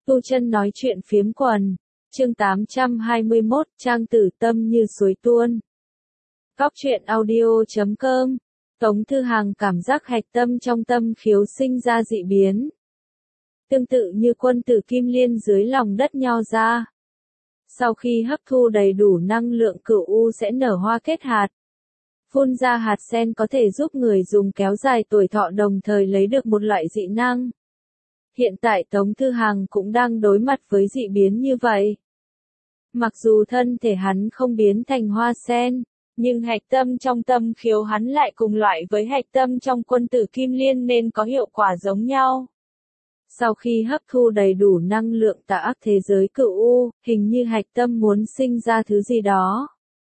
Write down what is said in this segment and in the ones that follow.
Tu chân nói chuyện phiếm quần. Chương 821, trang tử tâm như suối tuôn. Góc truyện audio.com. Tống Thư Hàng cảm giác hạch tâm trong tâm khiếu sinh ra dị biến. Tương tự như quân tử kim liên dưới lòng đất nho ra. Sau khi hấp thu đầy đủ năng lượng cửu u sẽ nở hoa kết hạt. Phun ra hạt sen có thể giúp người dùng kéo dài tuổi thọ đồng thời lấy được một loại dị năng. Hiện tại Tống Thư Hàng cũng đang đối mặt với dị biến như vậy. Mặc dù thân thể hắn không biến thành hoa sen, nhưng hạch tâm trong tâm khiếu hắn lại cùng loại với hạch tâm trong quân tử kim liên nên có hiệu quả giống nhau. Sau khi hấp thu đầy đủ năng lượng tà ác thế giới cửu u, hình như hạch tâm muốn sinh ra thứ gì đó.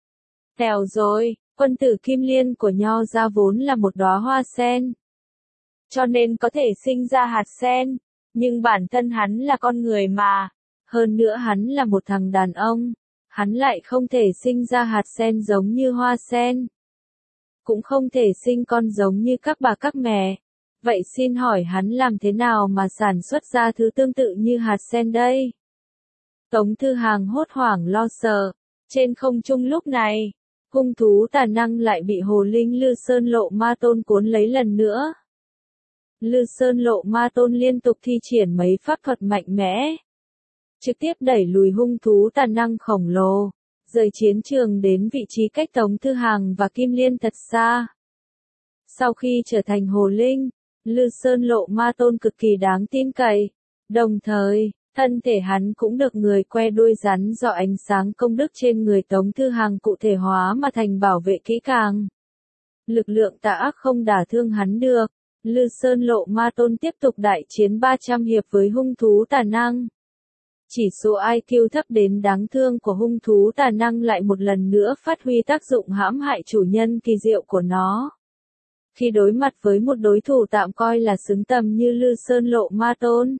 Tèo rồi, quân tử kim liên của nho ra vốn là một đóa hoa sen. Cho nên có thể sinh ra hạt sen, nhưng bản thân hắn là con người mà. Hơn nữa hắn là một thằng đàn ông, hắn lại không thể sinh ra hạt sen giống như hoa sen. Cũng không thể sinh con giống như các bà các mẹ. Vậy xin hỏi hắn làm thế nào mà sản xuất ra thứ tương tự như hạt sen đây? Tống Thư Hàng hốt hoảng lo sợ. Trên không trung lúc này, hung thú tà năng lại bị hồ linh Lư Sơn Lộ Ma Tôn cuốn lấy lần nữa. Lư Sơn Lộ Ma Tôn liên tục thi triển mấy pháp thuật mạnh mẽ, trực tiếp đẩy lùi hung thú tà năng khổng lồ, rời chiến trường đến vị trí cách Tống Thư Hàng và Kim Liên thật xa. Sau khi trở thành hồ linh, Lư Sơn Lộ Ma Tôn cực kỳ đáng tin cậy, đồng thời, thân thể hắn cũng được người que đuôi rắn do ánh sáng công đức trên người Tống Thư Hàng cụ thể hóa mà thành bảo vệ kỹ càng. Lực lượng tà ác không đả thương hắn được, Lư Sơn Lộ Ma Tôn tiếp tục đại chiến 300 hiệp với hung thú tà năng. Chỉ số IQ thấp đến đáng thương của hung thú tà năng lại một lần nữa phát huy tác dụng hãm hại chủ nhân kỳ diệu của nó. Khi đối mặt với một đối thủ tạm coi là xứng tầm như Lư Sơn Lộ Ma Tôn,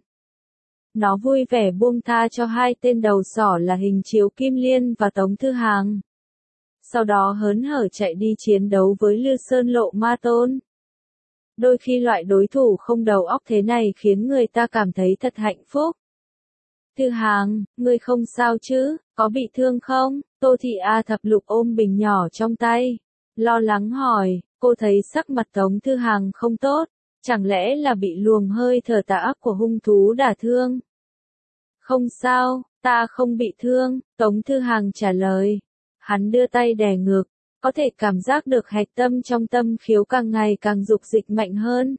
nó vui vẻ buông tha cho hai tên đầu sỏ là Hình Chiếu Kim Liên và Tống Thư Hàng. Sau đó hớn hở chạy đi chiến đấu với Lư Sơn Lộ Ma Tôn. Đôi khi loại đối thủ không đầu óc thế này khiến người ta cảm thấy thật hạnh phúc. Thư Hàng, ngươi không sao chứ, có bị thương không? Tô Thị A Thập Lục ôm bình nhỏ trong tay, lo lắng hỏi. Cô thấy sắc mặt Tống Thư Hàng không tốt, chẳng lẽ là bị luồng hơi thở tà ác của hung thú đả thương? Không sao, ta không bị thương, Tống Thư Hàng trả lời. Hắn đưa tay đè ngực, có thể cảm giác được hạch tâm trong tâm khiếu càng ngày càng dục dịch mạnh hơn.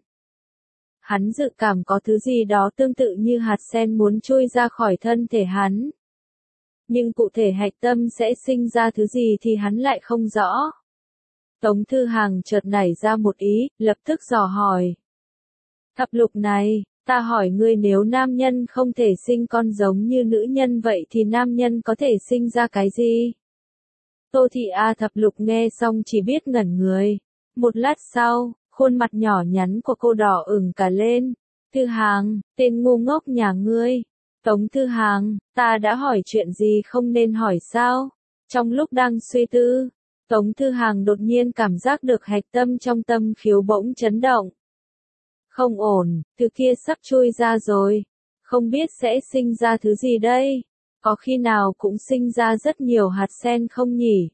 Hắn dự cảm có thứ gì đó tương tự như hạt sen muốn chui ra khỏi thân thể hắn. Nhưng cụ thể hạch tâm sẽ sinh ra thứ gì thì hắn lại không rõ. Tống Thư Hàng chợt nảy ra một ý, lập tức dò hỏi. Thập Lục này, ta hỏi ngươi, nếu nam nhân không thể sinh con giống như nữ nhân vậy thì nam nhân có thể sinh ra cái gì? Tô Thị A Thập Lục nghe xong chỉ biết ngẩn người. Một lát sau, khuôn mặt nhỏ nhắn của cô đỏ ửng cả lên. Thư Hàng, tên ngu ngốc nhà ngươi. Tống Thư Hàng, ta đã hỏi chuyện gì không nên hỏi sao? Trong lúc đang suy tư, Tống Thư Hàng đột nhiên cảm giác được hạch tâm trong tâm khiếu bỗng chấn động. Không ổn, thứ kia sắp chui ra rồi. Không biết sẽ sinh ra thứ gì đây? Có khi nào cũng sinh ra rất nhiều hạt sen không nhỉ?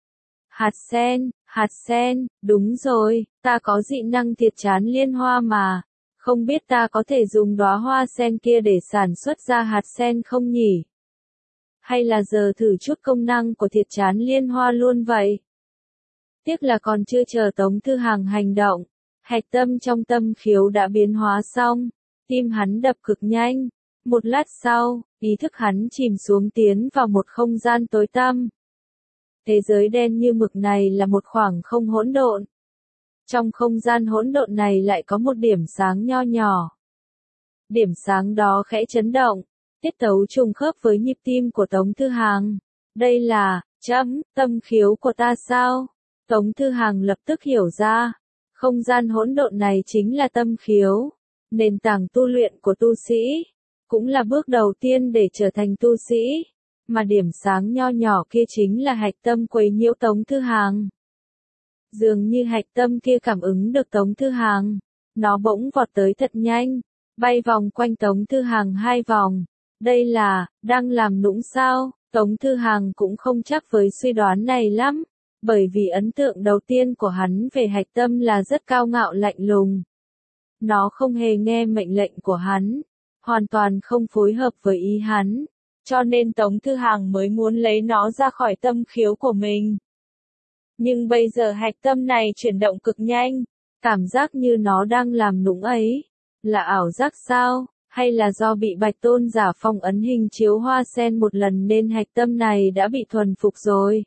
Hạt sen, đúng rồi, ta có dị năng thiệt chán liên hoa mà. Không biết ta có thể dùng đóa hoa sen kia để sản xuất ra hạt sen không nhỉ? Hay là giờ thử chút công năng của thiệt chán liên hoa luôn vậy? Tiếc là còn chưa chờ Tống Thư Hàng hành động, hạch tâm trong tâm khiếu đã biến hóa xong, tim hắn đập cực nhanh. Một lát sau, ý thức hắn chìm xuống tiến vào một không gian tối tăm. Thế giới đen như mực này là một khoảng không hỗn độn. Trong không gian hỗn độn này lại có một điểm sáng nho nhỏ. Điểm sáng đó khẽ chấn động, tiết tấu trùng khớp với nhịp tim của Tống Thư Hàng. Đây là, tâm khiếu của ta sao? Tống Thư Hàng lập tức hiểu ra. Không gian hỗn độn này chính là tâm khiếu, nền tảng tu luyện của tu sĩ. Cũng là bước đầu tiên để trở thành tu sĩ. Mà điểm sáng nho nhỏ kia chính là hạch tâm quấy nhiễu Tống Thư Hàng. Dường như hạch tâm kia cảm ứng được Tống Thư Hàng. Nó bỗng vọt tới thật nhanh, bay vòng quanh Tống Thư Hàng 2 vòng. Đây là, đang làm nũng sao? Tống Thư Hàng cũng không chắc với suy đoán này lắm, bởi vì ấn tượng đầu tiên của hắn về Hạch Tâm là rất cao ngạo lạnh lùng. Nó không hề nghe mệnh lệnh của hắn, hoàn toàn không phối hợp với ý hắn, cho nên Tống Thư Hàng mới muốn lấy nó ra khỏi tâm khiếu của mình. Nhưng bây giờ Hạch Tâm này chuyển động cực nhanh, cảm giác như nó đang làm nũng ấy, là ảo giác sao? Hay là do bị Bạch Tôn giả phong ấn hình chiếu hoa sen một lần nên Hạch Tâm này đã bị thuần phục rồi.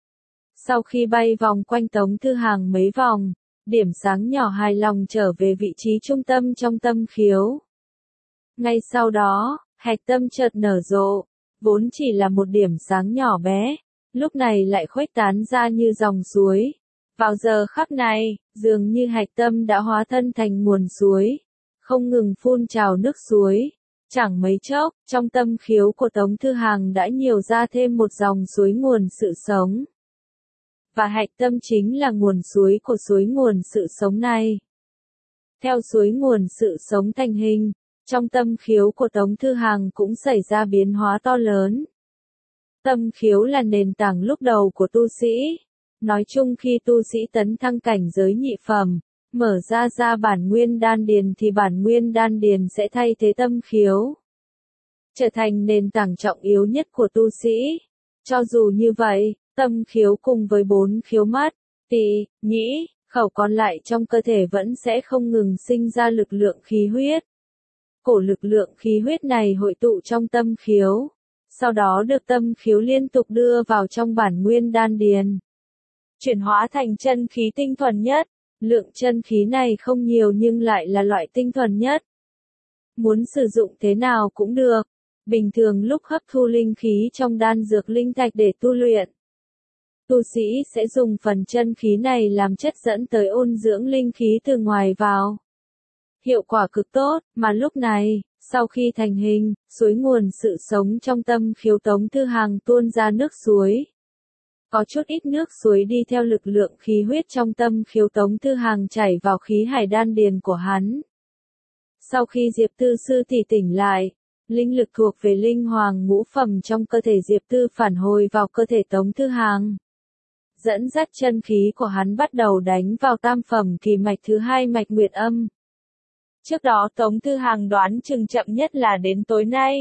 Sau khi bay vòng quanh Tống Thư Hàng mấy vòng, điểm sáng nhỏ hài lòng trở về vị trí trung tâm trong tâm khiếu. Ngay sau đó, Hạch Tâm chợt nở rộ, vốn chỉ là một điểm sáng nhỏ bé, lúc này lại khuếch tán ra như dòng suối. Vào giờ khắc này, dường như Hạch Tâm đã hóa thân thành nguồn suối, không ngừng phun trào nước suối. Chẳng mấy chốc, trong tâm khiếu của Tống Thư Hàng đã nhiều ra thêm một dòng suối nguồn sự sống. Và Hạch Tâm chính là nguồn suối của suối nguồn sự sống này. Theo suối nguồn sự sống thành hình, trong tâm khiếu của Tống Thư Hàng cũng xảy ra biến hóa to lớn. Tâm khiếu là nền tảng lúc đầu của tu sĩ. Nói chung khi tu sĩ tấn thăng cảnh giới nhị phẩm, mở ra bản nguyên đan điền thì bản nguyên đan điền sẽ thay thế tâm khiếu, trở thành nền tảng trọng yếu nhất của tu sĩ. Cho dù như vậy, tâm khiếu cùng với 4 khiếu mắt, tỳ, nhĩ, khẩu còn lại trong cơ thể vẫn sẽ không ngừng sinh ra lực lượng khí huyết. Cổ lực lượng khí huyết này hội tụ trong tâm khiếu, sau đó được tâm khiếu liên tục đưa vào trong bản nguyên đan điền, chuyển hóa thành chân khí tinh thuần nhất. Lượng chân khí này không nhiều nhưng lại là loại tinh thuần nhất. Muốn sử dụng thế nào cũng được. Bình thường lúc hấp thu linh khí trong đan dược linh thạch để tu luyện, tu sĩ sẽ dùng phần chân khí này làm chất dẫn tới ôn dưỡng linh khí từ ngoài vào. Hiệu quả cực tốt, mà lúc này, sau khi thành hình, suối nguồn sự sống trong tâm khiếu Tống Thư Hàng tuôn ra nước suối. Có chút ít nước suối đi theo lực lượng khí huyết trong tâm khiếu Tống Thư Hàng chảy vào khí hải đan điền của hắn. Sau khi Diệp Tư sư tỷ tỉnh lại, linh lực thuộc về linh hoàng ngũ phẩm trong cơ thể Diệp Tư phản hồi vào cơ thể Tống Thư Hàng. Dẫn dắt chân khí của hắn bắt đầu đánh vào tam phẩm kỳ mạch thứ 2 mạch nguyệt âm. Trước đó Tống Thư Hàng đoán chừng chậm nhất là đến tối nay,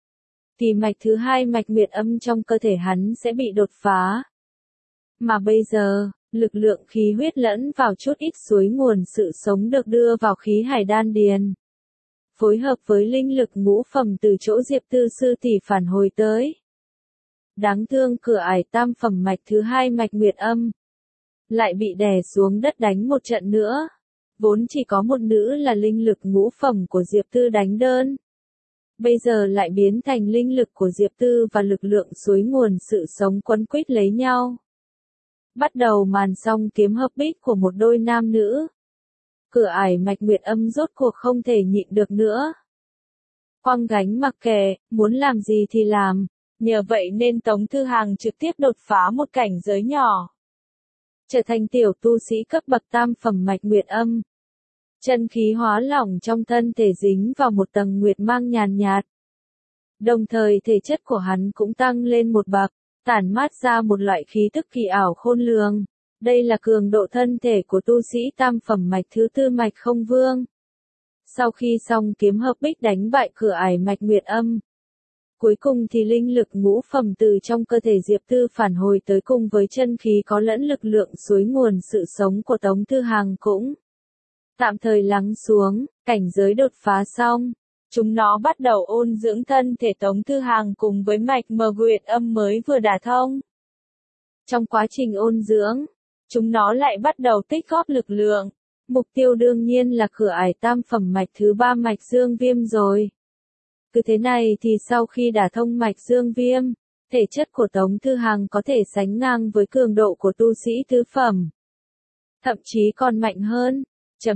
kỳ mạch thứ 2 mạch nguyệt âm trong cơ thể hắn sẽ bị đột phá. Mà bây giờ, lực lượng khí huyết lẫn vào chút ít suối nguồn sự sống được đưa vào khí hải đan điền, phối hợp với linh lực ngũ phẩm từ chỗ Diệp Tư sư tỷ phản hồi tới. Đáng thương cửa ải tam phẩm mạch thứ 2 mạch nguyệt âm lại bị đè xuống đất đánh một trận nữa. Vốn chỉ có một nữ là linh lực ngũ phẩm của Diệp Tư đánh đơn, bây giờ lại biến thành linh lực của Diệp Tư và lực lượng suối nguồn sự sống quấn quýt lấy nhau. Bắt đầu màn song kiếm hợp bích của một đôi nam nữ. Cửa ải mạch nguyệt âm rốt cuộc không thể nhịn được nữa. Quăng gánh mặc kệ, muốn làm gì thì làm. Nhờ vậy nên Tống Thư Hàng trực tiếp đột phá một cảnh giới nhỏ, trở thành tiểu tu sĩ cấp bậc tam phẩm mạch nguyệt âm. Chân khí hóa lỏng trong thân thể dính vào một tầng nguyệt mang nhàn nhạt. Đồng thời thể chất của hắn cũng tăng lên một bậc, tản mát ra một loại khí tức kỳ ảo khôn lường. Đây là cường độ thân thể của tu sĩ tam phẩm mạch thứ 4 mạch không vương. Sau khi xong kiếm hợp bích đánh bại cửa ải mạch nguyệt âm, cuối cùng thì linh lực ngũ phẩm từ trong cơ thể Diệp Tư phản hồi tới cùng với chân khí có lẫn lực lượng suối nguồn sự sống của Tống Thư Hàng cũng tạm thời lắng xuống. Cảnh giới đột phá xong, chúng nó bắt đầu ôn dưỡng thân thể Tống Thư Hàng cùng với mạch mờ nguyệt âm mới vừa đả thông. Trong quá trình ôn dưỡng, chúng nó lại bắt đầu tích góp lực lượng. Mục tiêu đương nhiên là cửa ải tam phẩm mạch thứ 3 mạch dương viêm rồi. Cứ thế này thì sau khi đả thông mạch dương viêm, thể chất của Tống Thư Hàng có thể sánh ngang với cường độ của tu sĩ tứ phẩm. Thậm chí còn mạnh hơn.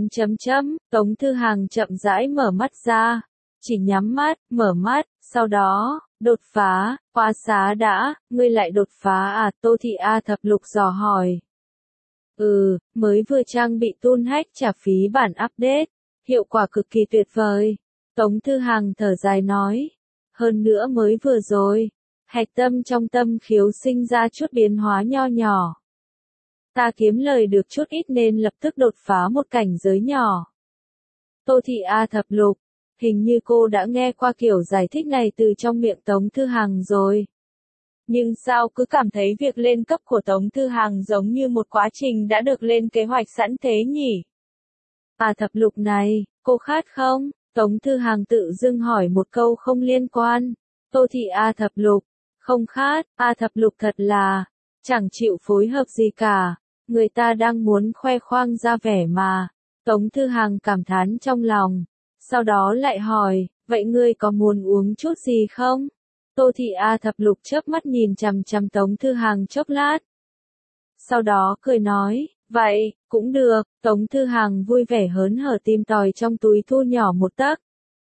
Tống Thư Hàng chậm rãi mở mắt ra. Chỉ nhắm mắt, mở mắt, sau đó, đột phá, qua xá đã, ngươi lại đột phá à? Tô Thị A Thập Lục dò hỏi. Mới vừa trang bị Toon Hack trả phí bản update, hiệu quả cực kỳ tuyệt vời. Tống Thư Hàng thở dài nói. Hơn nữa mới vừa rồi, hạch tâm trong tâm khiếu sinh ra chút biến hóa nho nhỏ. Ta kiếm lời được chút ít nên lập tức đột phá một cảnh giới nhỏ. Tô Thị A Thập Lục, hình như cô đã nghe qua kiểu giải thích này từ trong miệng Tống Thư Hằng rồi. Nhưng sao cứ cảm thấy việc lên cấp của Tống Thư Hằng giống như một quá trình đã được lên kế hoạch sẵn thế nhỉ? A Thập Lục này, cô khát không? Tống Thư Hằng tự dưng hỏi một câu không liên quan. Tô Thị A Thập Lục, không khát, A Thập Lục thật là, chẳng chịu phối hợp gì cả. Người ta đang muốn khoe khoang ra vẻ mà. Tống Thư Hằng cảm thán trong lòng. Sau đó lại hỏi, vậy ngươi có muốn uống chút gì không? Tô Thị A Thập Lục chớp mắt nhìn chằm chằm Tống Thư Hằng chốc lát. Sau đó cười nói, vậy, cũng được. Tống Thư Hằng vui vẻ hớn hở tìm tòi trong túi thu nhỏ một tấc.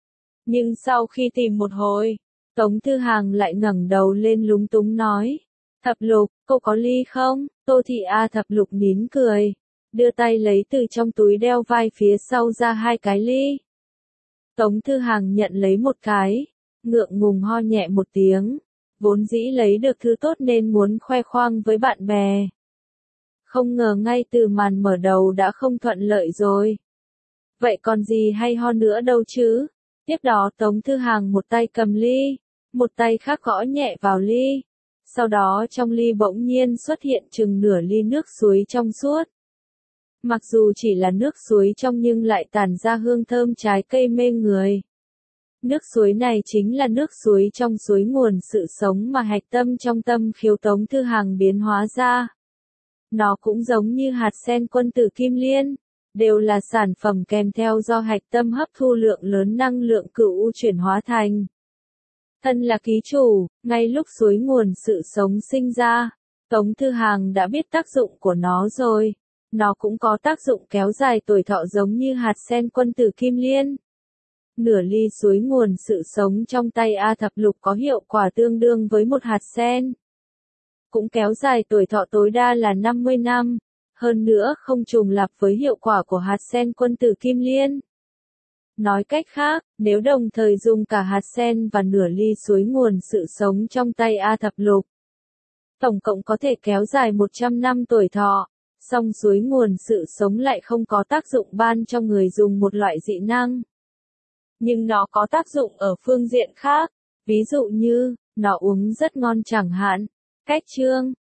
Nhưng sau khi tìm một hồi, Tống Thư Hằng lại ngẩng đầu lên lúng túng nói, Thập Lục, cô có ly không? Tô Thị A Thập Lục nín cười, đưa tay lấy từ trong túi đeo vai phía sau ra 2 cái ly. Tống Thư Hằng nhận lấy một cái, ngượng ngùng ho nhẹ một tiếng, vốn dĩ lấy được thứ tốt nên muốn khoe khoang với bạn bè. Không ngờ ngay từ màn mở đầu đã không thuận lợi rồi. Vậy còn gì hay ho nữa đâu chứ? Tiếp đó Tống Thư Hằng một tay cầm ly, một tay khác gõ nhẹ vào ly. Sau đó trong ly bỗng nhiên xuất hiện chừng nửa ly nước suối trong suốt. Mặc dù chỉ là nước suối trong nhưng lại tản ra hương thơm trái cây mê người. Nước suối này chính là nước suối trong suối nguồn sự sống mà hạch tâm trong tâm khiếu Tống Thư Hằng biến hóa ra. Nó cũng giống như hạt sen quân tử kim liên, đều là sản phẩm kèm theo do hạch tâm hấp thu lượng lớn năng lượng cửu u chuyển hóa thành. Thân là ký chủ, ngay lúc suối nguồn sự sống sinh ra, Tống Thư Hằng đã biết tác dụng của nó rồi. Nó cũng có tác dụng kéo dài tuổi thọ giống như hạt sen quân tử kim liên. Nửa ly suối nguồn sự sống trong tay A Thập Lục có hiệu quả tương đương với một hạt sen. Cũng kéo dài tuổi thọ tối đa là 50 năm. Hơn nữa không trùng lặp với hiệu quả của hạt sen quân tử kim liên. Nói cách khác, nếu đồng thời dùng cả hạt sen và nửa ly suối nguồn sự sống trong tay A Thập Lục, tổng cộng có thể kéo dài 100 năm tuổi thọ. Song suối nguồn sự sống lại không có tác dụng ban cho người dùng một loại dị năng. Nhưng nó có tác dụng ở phương diện khác, ví dụ như, nó uống rất ngon chẳng hạn. Cách chương